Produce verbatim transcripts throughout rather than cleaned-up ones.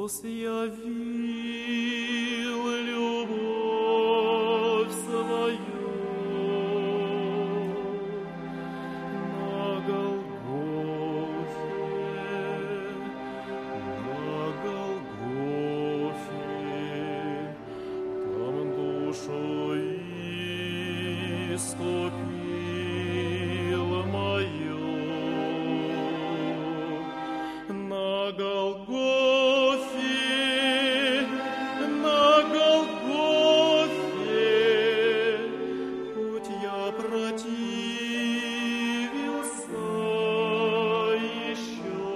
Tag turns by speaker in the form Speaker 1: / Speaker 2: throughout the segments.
Speaker 1: Христос явил любовь свою на Голгофе, на Голгофе, там душу искупил мою. На Голгофе, на Голгофе, хоть я противился еще,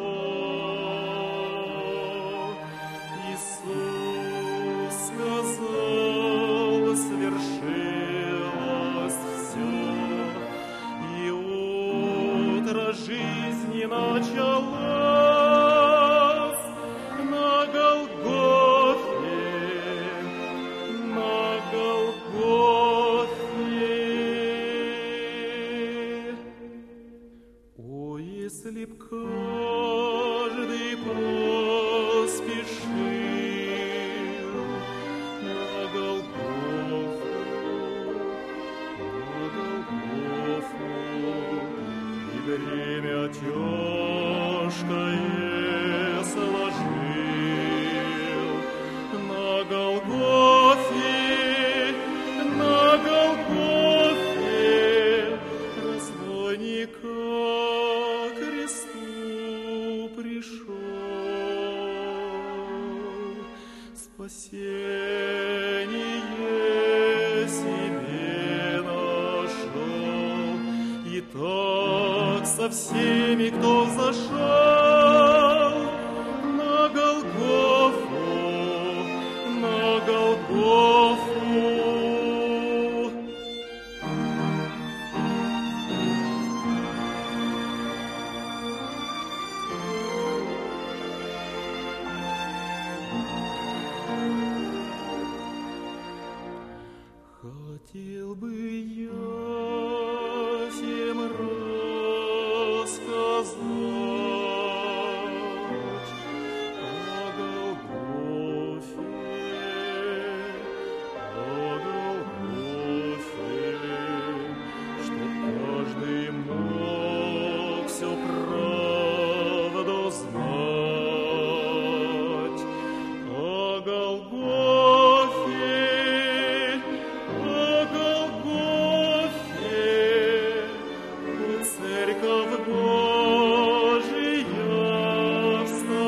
Speaker 1: Иисус сказал, свершилось все, и утро жизни началось на Голгофе, на Голгофе. О, если б каждый поспешил на Голгофу, на Голгофу, и бремя тяжкое сложил на Голгофе, на Голгофе, разбойника к кресту пришел, спасение себе нашел, и так со всеми, кто зашел на Голгофу, на Голгофу. Хотел бы я всем рассказать о Голгофе, о Голгофе, чтоб каждый мог всю правду знать о Голгофе. Церковь Божия,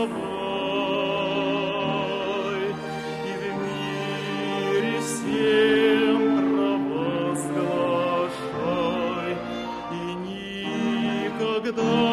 Speaker 1: вставай, и в мире всем провозглашай, и никогда